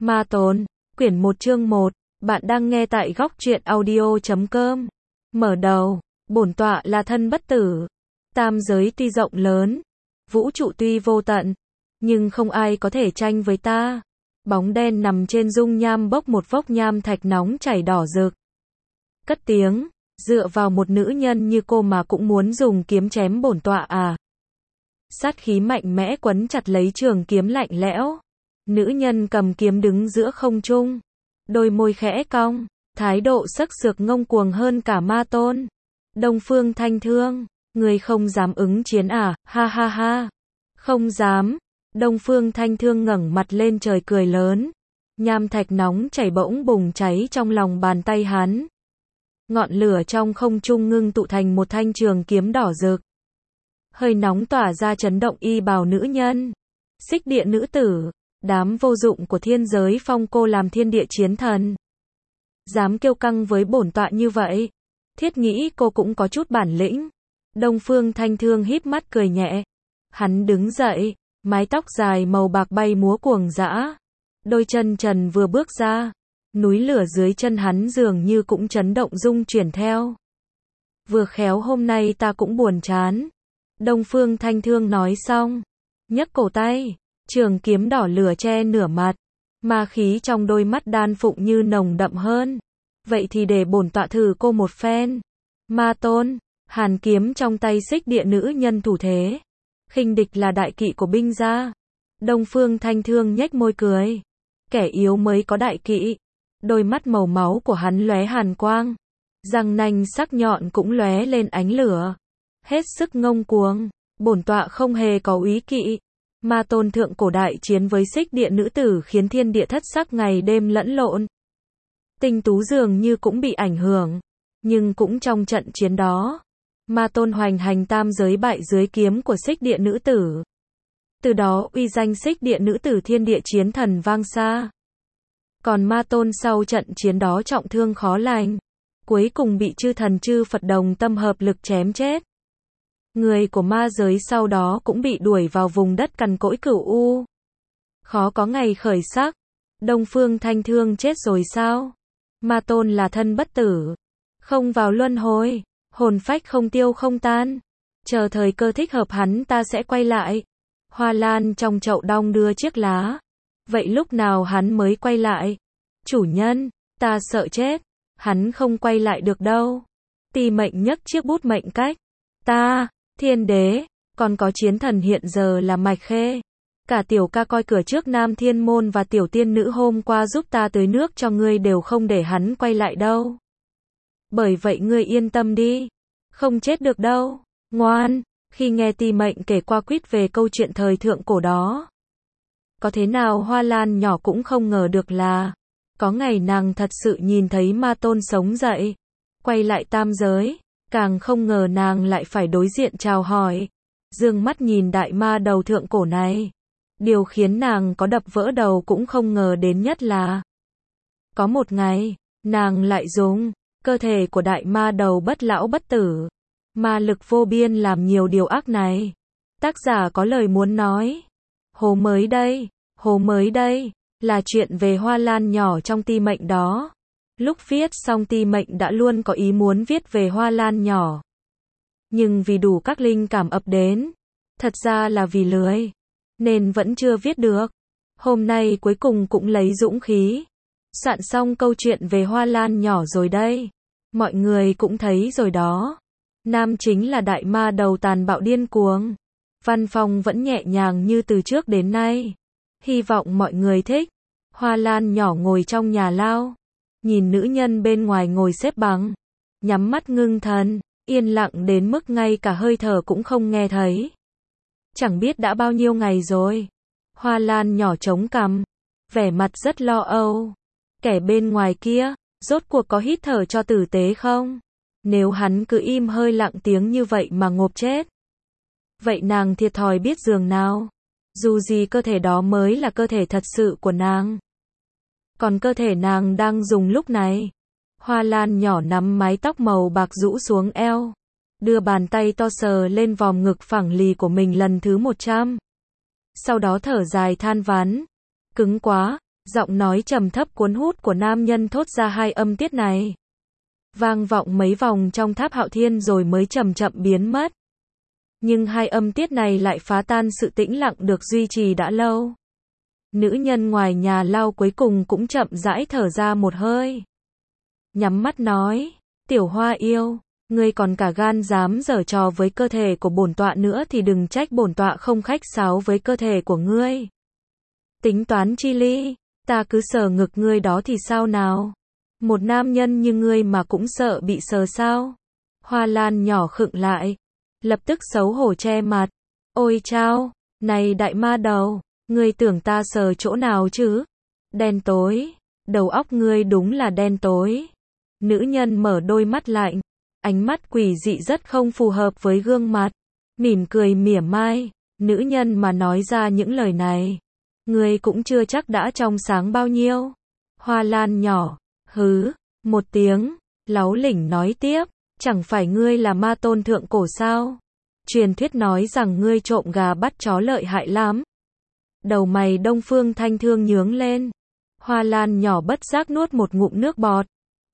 Ma Tôn, quyển 1 chương 1, bạn đang nghe tại góc truyện audio.com. Mở đầu, bổn tọa là thân bất tử. Tam giới tuy rộng lớn, vũ trụ tuy vô tận, nhưng không ai có thể tranh với ta. Bóng đen nằm trên dung nham bốc một vốc nham thạch nóng chảy đỏ rực. Cất tiếng, dựa vào một nữ nhân như cô mà cũng muốn dùng kiếm chém bổn tọa à? Sát khí mạnh mẽ quấn chặt lấy trường kiếm lạnh lẽo. Nữ nhân cầm kiếm đứng giữa không trung, đôi môi khẽ cong, thái độ sắc sược ngông cuồng hơn cả Ma Tôn. Đông Phương Thanh Thương, người không dám ứng chiến à? Ha ha ha. Không dám. Đông Phương Thanh Thương ngẩng mặt lên trời cười lớn. Nham thạch nóng chảy bỗng bùng cháy trong lòng bàn tay hắn. Ngọn lửa trong không trung ngưng tụ thành một thanh trường kiếm đỏ rực. Hơi nóng tỏa ra chấn động y bào nữ nhân. Xích địa nữ tử, đám vô dụng của thiên giới phong cô làm thiên địa chiến thần. Dám kiêu căng với bổn tọa như vậy. Thiết nghĩ cô cũng có chút bản lĩnh. Đông Phương Thanh Thương híp mắt cười nhẹ. Hắn đứng dậy, mái tóc dài màu bạc bay múa cuồng dã. Đôi chân trần vừa bước ra, núi lửa dưới chân hắn dường như cũng chấn động rung chuyển theo. Vừa khéo hôm nay ta cũng buồn chán. Đông Phương Thanh Thương nói xong, nhấc cổ tay, trường kiếm đỏ lửa che nửa mặt, ma khí trong đôi mắt đan phụng như nồng đậm hơn. Vậy thì để bổn tọa thử cô một phen. Ma Tôn, hàn kiếm trong tay xích địa nữ nhân thủ thế. Khinh địch là đại kỵ của binh gia. Đông Phương Thanh Thương nhếch môi cười. Kẻ yếu mới có đại kỵ. Đôi mắt màu máu của hắn lóe hàn quang. Răng nanh sắc nhọn cũng lóe lên ánh lửa. Hết sức ngông cuồng. Bổn tọa không hề có úy kỵ. Ma Tôn thượng cổ đại chiến với xích địa nữ tử khiến thiên địa thất sắc ngày đêm lẫn lộn. Tinh tú dường như cũng bị ảnh hưởng. Nhưng cũng trong trận chiến đó, Ma Tôn hoành hành tam giới bại dưới kiếm của xích địa nữ tử. Từ đó uy danh xích địa nữ tử thiên địa chiến thần vang xa. Còn Ma Tôn sau trận chiến đó trọng thương khó lành. Cuối cùng bị chư thần chư Phật đồng tâm hợp lực chém chết. Người của ma giới sau đó cũng bị đuổi vào vùng đất cằn cỗi cửu u. Khó có ngày khởi sắc. Đông Phương Thanh Thương chết rồi sao? Ma Tôn là thân bất tử. Không vào luân hồi. Hồn phách không tiêu không tan. Chờ thời cơ thích hợp hắn ta sẽ quay lại. Hoa Lan trong chậu đong đưa chiếc lá. Vậy lúc nào hắn mới quay lại? Chủ nhân, ta sợ chết. Hắn không quay lại được đâu. Ti mệnh nhấc chiếc bút mệnh cách. Ta, thiên đế, còn có chiến thần hiện giờ là Mạch Khê. Cả tiểu ca coi cửa trước Nam Thiên Môn và tiểu tiên nữ hôm qua giúp ta tưới nước cho ngươi đều không để hắn quay lại đâu. Bởi vậy ngươi yên tâm đi. Không chết được đâu. Ngoan. Khi nghe Ti mệnh kể qua quýt về câu chuyện thời thượng cổ đó. Có thế nào Hoa Lan nhỏ cũng không ngờ được là có ngày nàng thật sự nhìn thấy Ma Tôn sống dậy. Quay lại tam giới. Càng không ngờ nàng lại phải đối diện chào hỏi. Dương mắt nhìn đại ma đầu thượng cổ này. Điều khiến nàng có đập vỡ đầu cũng không ngờ đến nhất là có một ngày, nàng lại dùng cơ thể của đại ma đầu bất lão bất tử. Ma lực vô biên làm nhiều điều ác này. Tác giả có lời muốn nói. Hồ mới đây, là chuyện về Hoa Lan nhỏ trong Ti mệnh đó. Lúc viết xong Ti mệnh đã luôn có ý muốn viết về Hoa Lan nhỏ. Nhưng vì đủ các linh cảm ập đến, thật ra là vì lười, nên vẫn chưa viết được. Hôm nay cuối cùng cũng lấy dũng khí. Soạn xong câu chuyện về Hoa Lan nhỏ rồi đây. Mọi người cũng thấy rồi đó. Nam chính là đại ma đầu tàn bạo điên cuồng. Văn phong vẫn nhẹ nhàng như từ trước đến nay. Hy vọng mọi người thích. Hoa Lan nhỏ ngồi trong nhà lao. Nhìn nữ nhân bên ngoài ngồi xếp bằng. Nhắm mắt ngưng thần. Yên lặng đến mức ngay cả hơi thở cũng không nghe thấy. Chẳng biết đã bao nhiêu ngày rồi. Hoa Lan nhỏ chống cằm. Vẻ mặt rất lo âu. Kẻ bên ngoài kia, rốt cuộc có hít thở cho tử tế không? Nếu hắn cứ im hơi lặng tiếng như vậy mà ngộp chết. Vậy nàng thiệt thòi biết giường nào. Dù gì cơ thể đó mới là cơ thể thật sự của nàng. Còn cơ thể nàng đang dùng lúc này. Hoa Lan nhỏ nắm mái tóc màu bạc rũ xuống eo. Đưa bàn tay to sờ lên vòm ngực phẳng lì của mình lần thứ 100. Sau đó thở dài than vãn. Cứng quá, Giọng nói trầm thấp cuốn hút của nam nhân thốt ra hai âm tiết này. Vang vọng mấy vòng trong tháp Hạo Thiên rồi mới chậm chậm biến mất. Nhưng hai âm tiết này lại phá tan sự tĩnh lặng được duy trì đã lâu. Nữ nhân ngoài nhà lao cuối cùng cũng chậm rãi thở ra một hơi. Nhắm mắt nói, tiểu hoa yêu, ngươi còn cả gan dám giở trò với cơ thể của bổn tọa nữa thì đừng trách bổn tọa không khách sáo với cơ thể của ngươi. Tính toán chi ly, ta cứ sờ ngực ngươi đó thì sao nào? Một nam nhân như ngươi mà cũng sợ bị sờ sao? Hoa Lan nhỏ khựng lại, lập tức xấu hổ che mặt. Ôi chao, này đại ma đầu, ngươi tưởng ta sờ chỗ nào chứ? Đen tối, đầu óc ngươi đúng là đen tối. Nữ nhân mở đôi mắt lạnh, ánh mắt quỷ dị rất không phù hợp với gương mặt. Mỉm cười mỉa mai, nữ nhân mà nói ra những lời này. Ngươi cũng chưa chắc đã trong sáng bao nhiêu. Hoa Lan nhỏ, hứ, một tiếng, láu lỉnh nói tiếp, chẳng phải ngươi là ma tôn thượng cổ sao? Truyền thuyết nói rằng ngươi trộm gà bắt chó lợi hại lắm. Đầu mày Đông Phương Thanh Thương nhướng lên. Hoa Lan nhỏ bất giác nuốt một ngụm nước bọt.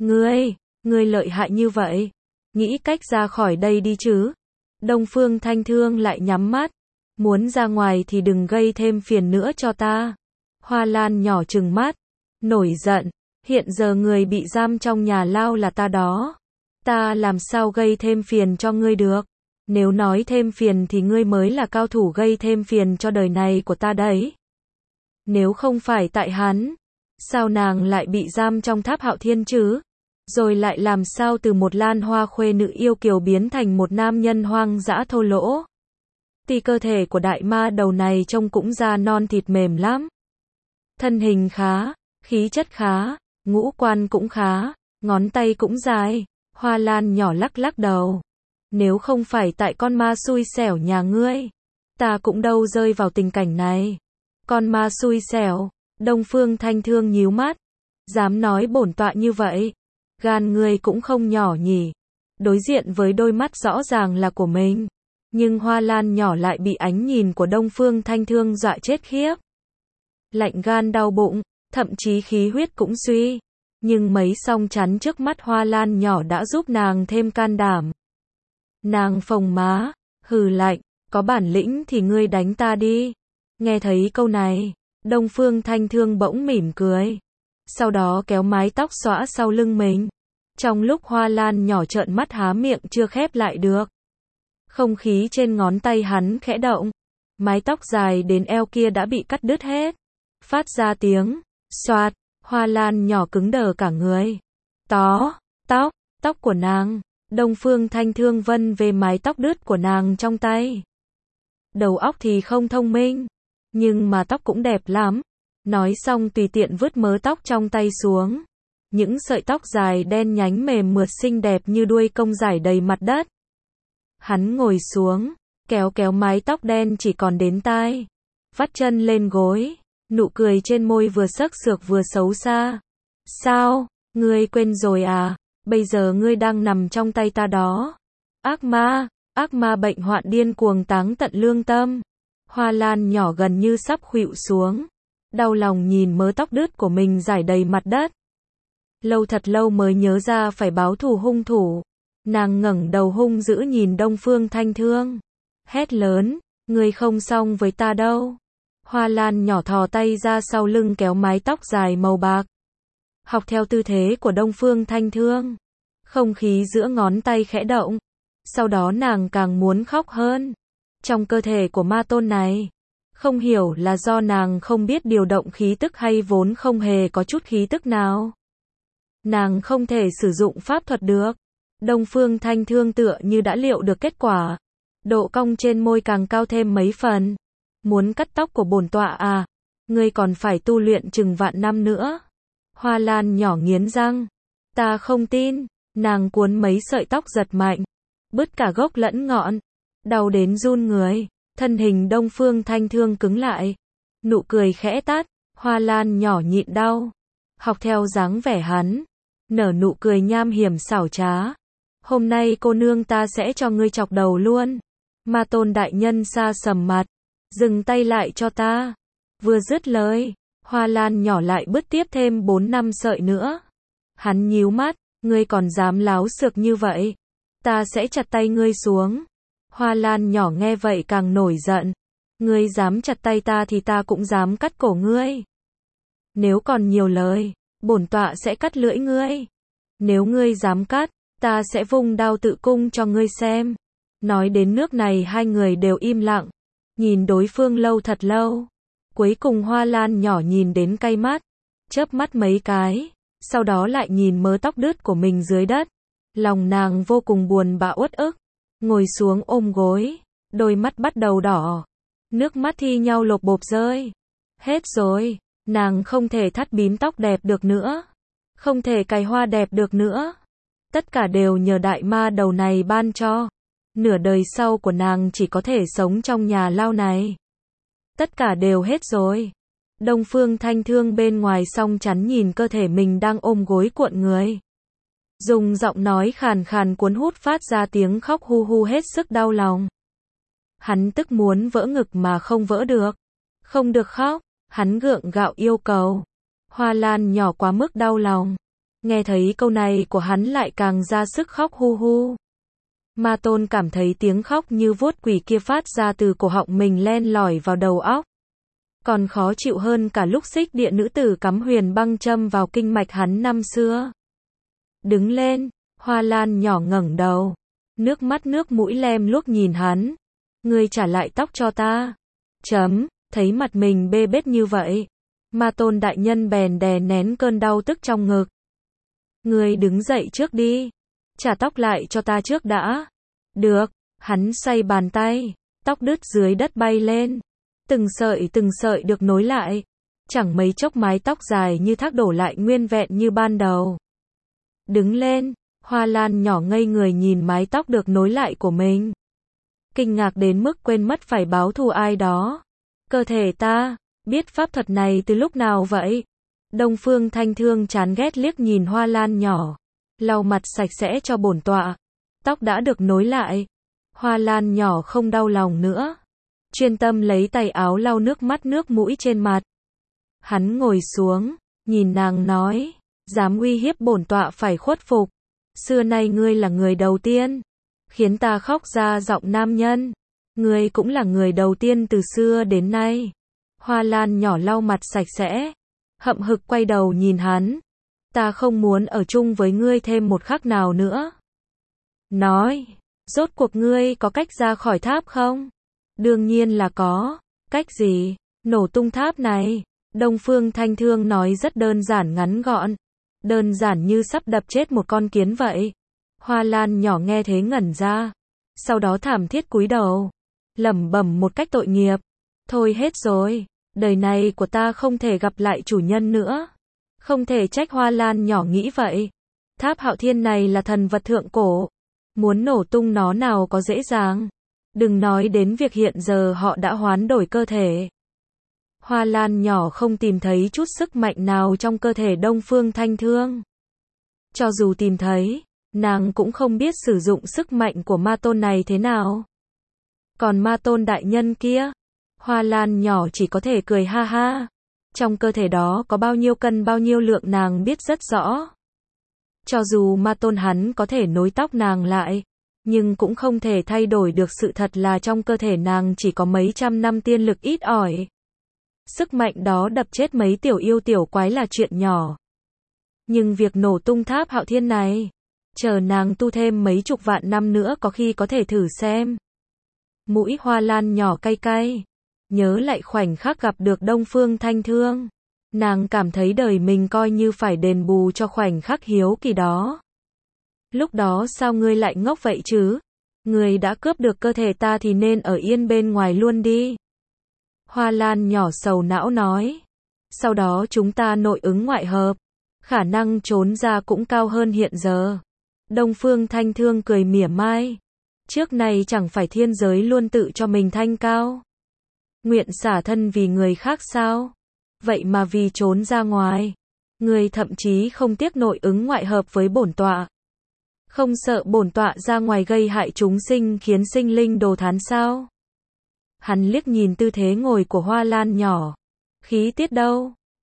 Ngươi lợi hại như vậy. Nghĩ cách ra khỏi đây đi chứ. Đông Phương Thanh Thương lại nhắm mắt. Muốn ra ngoài thì đừng gây thêm phiền nữa cho ta. Hoa Lan nhỏ trừng mắt, nổi giận. Hiện giờ người bị giam trong nhà lao là ta đó. Ta làm sao gây thêm phiền cho ngươi được. Nếu nói thêm phiền thì ngươi mới là cao thủ gây thêm phiền cho đời này của ta đấy. Nếu không phải tại hắn, sao nàng lại bị giam trong tháp Hạo Thiên chứ? Rồi lại làm sao từ một Lan Hoa khuê nữ yêu kiều biến thành một nam nhân hoang dã thô lỗ? Thì cơ thể của đại ma đầu này trông cũng da non thịt mềm lắm. Thân hình khá, khí chất khá, ngũ quan cũng khá, ngón tay cũng dài. Hoa Lan nhỏ lắc lắc đầu. Nếu không phải tại con ma xui xẻo nhà ngươi, ta cũng đâu rơi vào tình cảnh này. Con ma xui xẻo, Đông Phương Thanh Thương nhíu mắt. Dám nói bổn tọa như vậy, gan ngươi cũng không nhỏ nhỉ. Đối diện với đôi mắt rõ ràng là của mình, nhưng Hoa Lan nhỏ lại bị ánh nhìn của Đông Phương Thanh Thương dọa chết khiếp. Lạnh gan đau bụng, thậm chí khí huyết cũng suy. Nhưng mấy song chắn trước mắt Hoa Lan nhỏ đã giúp nàng thêm can đảm. Nàng phồng má, hừ lạnh, có bản lĩnh thì ngươi đánh ta đi. Nghe thấy câu này, Đông Phương Thanh Thương bỗng mỉm cười. Sau đó kéo mái tóc xõa sau lưng mình. Trong lúc Hoa Lan nhỏ trợn mắt há miệng chưa khép lại được. Không khí trên ngón tay hắn khẽ động. Mái tóc dài đến eo kia đã bị cắt đứt hết. Phát ra tiếng, xoạt, Hoa Lan nhỏ cứng đờ cả người. Tóc của nàng. Đông Phương Thanh Thương vân về mái tóc đứt của nàng trong tay. Đầu óc thì không thông minh, nhưng mà tóc cũng đẹp lắm. Nói xong tùy tiện vứt mớ tóc trong tay xuống. Những sợi tóc dài đen nhánh mềm mượt xinh đẹp như đuôi công rải đầy mặt đất. Hắn ngồi xuống, kéo mái tóc đen chỉ còn đến tai. Vắt chân lên gối, nụ cười trên môi vừa xếch xược vừa xấu xa. Sao, ngươi quên rồi à? Bây giờ ngươi đang nằm trong tay ta đó. Ác ma bệnh hoạn điên cuồng táng tận lương tâm. Hoa Lan nhỏ gần như sắp khuỵu xuống. Đau lòng nhìn mớ tóc đứt của mình rải đầy mặt đất. Thật lâu mới nhớ ra phải báo thù hung thủ. Nàng ngẩng đầu hung dữ nhìn Đông Phương Thanh Thương. Hét lớn, ngươi không xong với ta đâu. Hoa Lan nhỏ thò tay ra sau lưng kéo mái tóc dài màu bạc. Học theo tư thế của Đông Phương Thanh Thương. Không khí giữa ngón tay khẽ động. Sau đó nàng càng muốn khóc hơn. Trong cơ thể của ma tôn này, không hiểu là do nàng không biết điều động khí tức hay vốn không hề có chút khí tức nào. Nàng không thể sử dụng pháp thuật được. Đông Phương Thanh Thương tựa như đã liệu được kết quả. Độ cong trên môi càng cao thêm mấy phần. Muốn cắt tóc của bổn tọa à? Ngươi còn phải tu luyện chừng vạn năm nữa. Hoa Lan nhỏ nghiến răng. Ta không tin. Nàng cuốn mấy sợi tóc giật mạnh. Bứt cả gốc lẫn ngọn. Đau đến run người. Thân hình Đông Phương Thanh Thương cứng lại. Nụ cười khẽ tắt. Hoa Lan nhỏ nhịn đau. Học theo dáng vẻ hắn. Nở nụ cười nham hiểm xảo trá. Hôm nay cô nương ta sẽ cho ngươi chọc đầu luôn. Ma tôn đại nhân xa sầm mặt. Dừng tay lại cho ta. Vừa dứt lời, Hoa lan nhỏ lại bứt tiếp thêm 4-5 sợi nữa. Hắn nhíu mắt, ngươi còn dám láo xược như vậy? Ta sẽ chặt tay ngươi xuống. Hoa lan nhỏ nghe vậy càng nổi giận. Ngươi dám chặt tay ta thì ta cũng dám cắt cổ ngươi. Nếu còn nhiều lời, bổn tọa sẽ cắt lưỡi ngươi. Nếu ngươi dám cắt, ta sẽ vung đao tự cung cho ngươi xem. Nói đến nước này hai người đều im lặng, nhìn đối phương lâu thật lâu. Cuối cùng hoa lan nhỏ nhìn đến cay mắt, chớp mắt mấy cái, sau đó lại nhìn mớ tóc đứt của mình dưới đất. Lòng nàng vô cùng buồn bã uất ức, ngồi xuống ôm gối, đôi mắt bắt đầu đỏ, nước mắt thi nhau lộp bộp rơi. Hết rồi, nàng không thể thắt bím tóc đẹp được nữa, không thể cài hoa đẹp được nữa. Tất cả đều nhờ đại ma đầu này ban cho. Nửa đời sau của nàng chỉ có thể sống trong nhà lao này. Tất cả đều hết rồi. Đông Phương Thanh Thương bên ngoài song chắn nhìn cơ thể mình đang ôm gối cuộn người. Dùng giọng nói khàn khàn cuốn hút phát ra tiếng khóc hu hu hết sức đau lòng. Hắn tức muốn vỡ ngực mà không vỡ được. Không được khóc, hắn gượng gạo yêu cầu. Hoa lan nhỏ quá mức đau lòng. Nghe thấy câu này của hắn lại càng ra sức khóc hu hu. Ma Tôn cảm thấy tiếng khóc như vuốt quỷ kia phát ra từ cổ họng mình len lỏi vào đầu óc. Còn khó chịu hơn cả lúc xích địa nữ tử cắm huyền băng châm vào kinh mạch hắn năm xưa. Đứng lên, hoa lan nhỏ ngẩng đầu. Nước mắt nước mũi lem luốc nhìn hắn. Ngươi trả lại tóc cho ta. Thấy mặt mình bê bết như vậy. Ma Tôn đại nhân bèn đè nén cơn đau tức trong ngực. Ngươi đứng dậy trước đi. Trả tóc lại cho ta trước đã. Được, hắn xoay bàn tay. Tóc đứt dưới đất bay lên. Từng sợi được nối lại. Chẳng mấy chốc mái tóc dài như thác đổ lại nguyên vẹn như ban đầu. Đứng lên, hoa lan nhỏ ngây người nhìn mái tóc được nối lại của mình. Kinh ngạc đến mức quên mất phải báo thù ai đó. Cơ thể ta, biết pháp thuật này từ lúc nào vậy? Đông Phương Thanh Thương chán ghét liếc nhìn hoa lan nhỏ. Lau mặt sạch sẽ cho bổn tọa. Tóc đã được nối lại. Hoa lan nhỏ không đau lòng nữa. Chuyên tâm lấy tay áo lau nước mắt nước mũi trên mặt. Hắn ngồi xuống, nhìn nàng nói, dám uy hiếp bổn tọa phải khuất phục. Xưa nay ngươi là người đầu tiên, khiến ta khóc ra giọng nam nhân. Ngươi cũng là người đầu tiên từ xưa đến nay. Hoa lan nhỏ lau mặt sạch sẽ, hậm hực quay đầu nhìn hắn. Ta không muốn ở chung với ngươi thêm một khắc nào nữa. Nói, rốt cuộc ngươi có cách ra khỏi tháp không? Đương nhiên là có. Cách gì? Nổ tung tháp này. Đông Phương Thanh Thương nói rất đơn giản ngắn gọn. Đơn giản như sắp đập chết một con kiến vậy. Hoa lan nhỏ nghe thế ngẩn ra. Sau đó thảm thiết cúi đầu. Lẩm bẩm một cách tội nghiệp. Thôi hết rồi. Đời này của ta không thể gặp lại chủ nhân nữa. Không thể trách hoa lan nhỏ nghĩ vậy. Tháp Hạo Thiên này là thần vật thượng cổ. Muốn nổ tung nó nào có dễ dàng. Đừng nói đến việc hiện giờ họ đã hoán đổi cơ thể. Hoa lan nhỏ không tìm thấy chút sức mạnh nào trong cơ thể Đông Phương Thanh Thương. Cho dù tìm thấy, nàng cũng không biết sử dụng sức mạnh của ma tôn này thế nào. Còn ma tôn đại nhân kia, hoa lan nhỏ chỉ có thể cười ha ha. Trong cơ thể đó có bao nhiêu cân bao nhiêu lượng nàng biết rất rõ. Cho dù ma tôn hắn có thể nối tóc nàng lại, nhưng cũng không thể thay đổi được sự thật là trong cơ thể nàng chỉ có mấy trăm năm tiên lực ít ỏi. Sức mạnh đó đập chết mấy tiểu yêu tiểu quái là chuyện nhỏ. Nhưng việc nổ tung tháp Hạo Thiên này, chờ nàng tu thêm mấy chục vạn năm nữa có khi có thể thử xem. Mũi hoa lan nhỏ cay cay. Nhớ lại khoảnh khắc gặp được Đông Phương Thanh Thương. Nàng cảm thấy đời mình coi như phải đền bù cho khoảnh khắc hiếu kỳ đó. Lúc đó sao ngươi lại ngốc vậy chứ? Ngươi đã cướp được cơ thể ta thì nên ở yên bên ngoài luôn đi. Hoa lan nhỏ sầu não nói. Sau đó chúng ta nội ứng ngoại hợp. Khả năng trốn ra cũng cao hơn hiện giờ. Đông Phương Thanh Thương cười mỉa mai. Trước này chẳng phải thiên giới luôn tự cho mình thanh cao. Nguyện xả thân vì người khác sao? Vậy mà vì trốn ra ngoài. Ngươi thậm chí không tiếc nội ứng ngoại hợp với bổn tọa. Không sợ bổn tọa ra ngoài gây hại chúng sinh khiến sinh linh đồ thán sao? Hắn liếc nhìn tư thế ngồi của hoa lan nhỏ. Khí tiết đâu?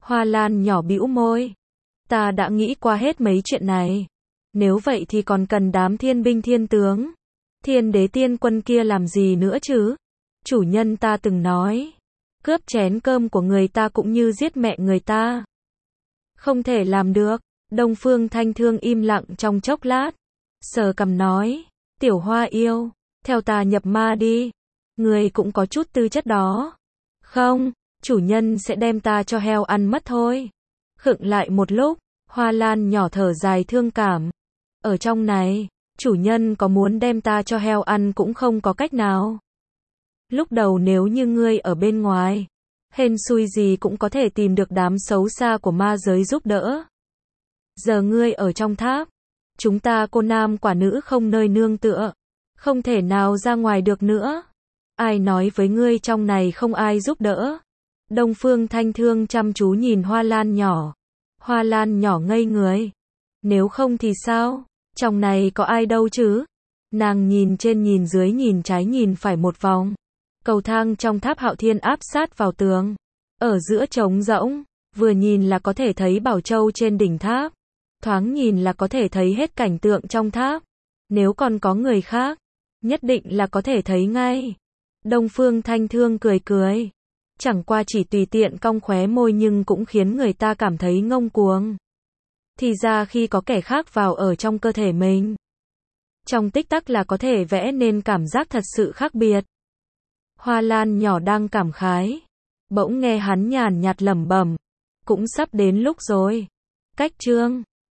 Hoa Lan nhỏ bĩu môi. Ta đã nghĩ qua hết mấy chuyện này. Nếu vậy thì còn cần đám thiên binh thiên tướng, thiên đế tiên quân kia làm gì nữa chứ? Chủ nhân ta từng nói, cướp chén cơm của người ta cũng như giết mẹ người ta. Không thể làm được. Đông Phương Thanh Thương im lặng trong chốc lát, sờ cằm nói, Tiểu Hoa yêu, theo ta nhập ma đi. Người cũng có chút tư chất đó. Không, chủ nhân sẽ đem ta cho heo ăn mất thôi. Khựng lại một lúc, Hoa Lan nhỏ thở dài thương cảm. Ở trong này, chủ nhân có muốn đem ta cho heo ăn cũng không có cách nào. Lúc đầu nếu như ngươi ở bên ngoài, hên xui gì cũng có thể tìm được đám xấu xa của ma giới giúp đỡ. Giờ ngươi ở trong tháp, chúng ta cô nam quả nữ không nơi nương tựa, không thể nào ra ngoài được nữa. Ai nói với ngươi trong này không ai giúp đỡ? Đông Phương Thanh Thương chăm chú nhìn Hoa Lan nhỏ. Hoa Lan nhỏ ngây người. Nếu không thì sao? Trong này có ai đâu chứ? Nàng nhìn trên nhìn dưới nhìn trái nhìn phải một vòng. Cầu thang trong tháp Hạo Thiên áp sát vào tường. Ở giữa trống rỗng, vừa nhìn là có thể thấy bảo châu trên đỉnh tháp. Thoáng nhìn là có thể thấy hết cảnh tượng trong tháp. Nếu còn có người khác, nhất định là có thể thấy ngay. Đông Phương Thanh Thương cười cười. Chẳng qua chỉ tùy tiện cong khóe môi nhưng cũng khiến người ta cảm thấy ngông cuồng. Thì ra khi có kẻ khác vào ở trong cơ thể mình, trong tích tắc là có thể vẽ nên cảm giác thật sự khác biệt. Hoa Lan nhỏ đang cảm khái, bỗng nghe hắn nhàn nhạt lẩm bẩm, cũng sắp đến lúc rồi. Cách chương